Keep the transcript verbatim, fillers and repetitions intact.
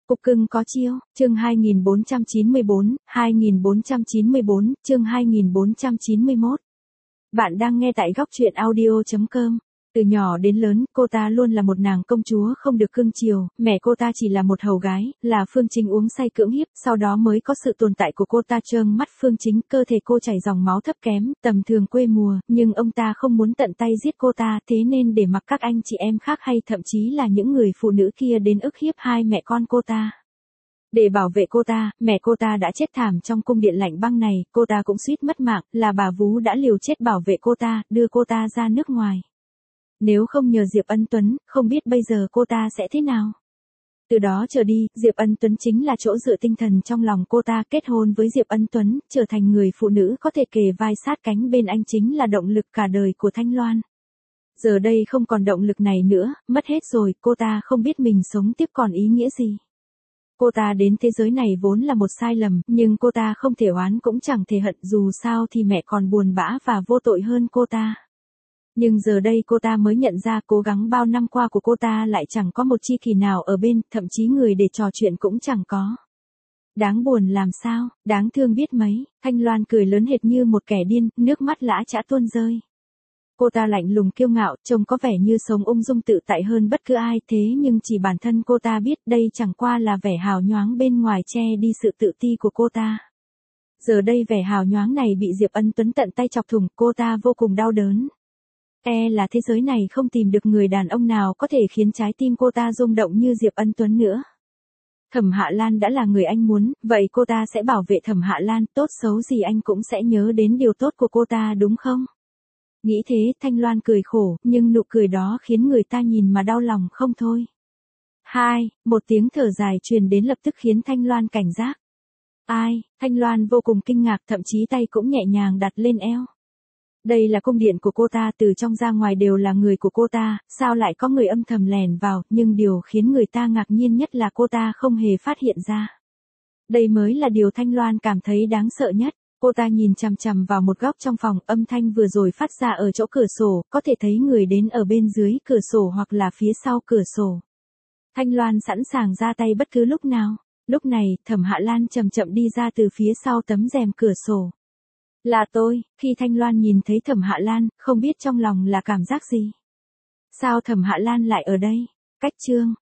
Cục cưng có chiêu, chương hai nghìn bốn trăm chín mươi bốn, hai nghìn bốn trăm chín mươi bốn, chương hai nghìn bốn trăm chín mươi mốt. Bạn đang nghe tại góc truyện audio chấm com. Từ nhỏ đến lớn, cô ta luôn là một nàng công chúa không được cưng chiều, mẹ cô ta chỉ là một hầu gái, là Phương Chính uống say cưỡng hiếp, sau đó mới có sự tồn tại của cô ta. Trương mắt Phương Chính, cơ thể cô chảy dòng máu thấp kém, tầm thường quê mùa, nhưng ông ta không muốn tận tay giết cô ta, thế nên để mặc các anh chị em khác hay thậm chí là những người phụ nữ kia đến ức hiếp hai mẹ con cô ta. Để bảo vệ cô ta, mẹ cô ta đã chết thảm trong cung điện lạnh băng này, cô ta cũng suýt mất mạng, là bà vú đã liều chết bảo vệ cô ta, đưa cô ta ra nước ngoài. Nếu không nhờ Diệp Ân Tuấn, không biết bây giờ cô ta sẽ thế nào. Từ đó trở đi, Diệp Ân Tuấn chính là chỗ dựa tinh thần trong lòng cô ta. Kết hôn với Diệp Ân Tuấn, trở thành người phụ nữ có thể kề vai sát cánh bên anh, chính là động lực cả đời của Thanh Loan. Giờ đây không còn động lực này nữa, mất hết rồi, cô ta không biết mình sống tiếp còn ý nghĩa gì. Cô ta đến thế giới này vốn là một sai lầm, nhưng cô ta không thể oán cũng chẳng thể hận, dù sao thì mẹ còn buồn bã và vô tội hơn cô ta. Nhưng giờ đây cô ta mới nhận ra cố gắng bao năm qua của cô ta lại chẳng có một tri kỷ nào ở bên, thậm chí người để trò chuyện cũng chẳng có. Đáng buồn làm sao, đáng thương biết mấy. Thanh Loan cười lớn hệt như một kẻ điên, nước mắt lã chã tuôn rơi. Cô ta lạnh lùng kiêu ngạo, trông có vẻ như sống ung dung tự tại hơn bất cứ ai, thế nhưng chỉ bản thân cô ta biết đây chẳng qua là vẻ hào nhoáng bên ngoài che đi sự tự ti của cô ta. Giờ đây vẻ hào nhoáng này bị Diệp Ân Tuấn tận tay chọc thủng, cô ta vô cùng đau đớn. E là thế giới này không tìm được người đàn ông nào có thể khiến trái tim cô ta rung động như Diệp Ân Tuấn nữa. Thẩm Hạ Lan đã là người anh muốn, vậy cô ta sẽ bảo vệ Thẩm Hạ Lan, tốt xấu gì anh cũng sẽ nhớ đến điều tốt của cô ta đúng không? Nghĩ thế, Thanh Loan cười khổ, nhưng nụ cười đó khiến người ta nhìn mà đau lòng không thôi. Hai, một tiếng thở dài truyền đến lập tức khiến Thanh Loan cảnh giác. Ai? Thanh Loan vô cùng kinh ngạc, thậm chí tay cũng nhẹ nhàng đặt lên eo. Đây là cung điện của cô ta, từ trong ra ngoài đều là người của cô ta, sao lại có người âm thầm lèn vào, nhưng điều khiến người ta ngạc nhiên nhất là cô ta không hề phát hiện ra. Đây mới là điều Thanh Loan cảm thấy đáng sợ nhất. Cô ta nhìn chằm chằm vào một góc trong phòng, âm thanh vừa rồi phát ra ở chỗ cửa sổ, có thể thấy người đến ở bên dưới cửa sổ hoặc là phía sau cửa sổ. Thanh Loan sẵn sàng ra tay bất cứ lúc nào. Lúc này, Thẩm Hạ Lan chậm chậm đi ra từ phía sau tấm rèm cửa sổ. Là tôi. Khi Thanh Loan nhìn thấy Thẩm Hạ Lan, không biết trong lòng là cảm giác gì. Sao Thẩm Hạ Lan lại ở đây? Cách chương,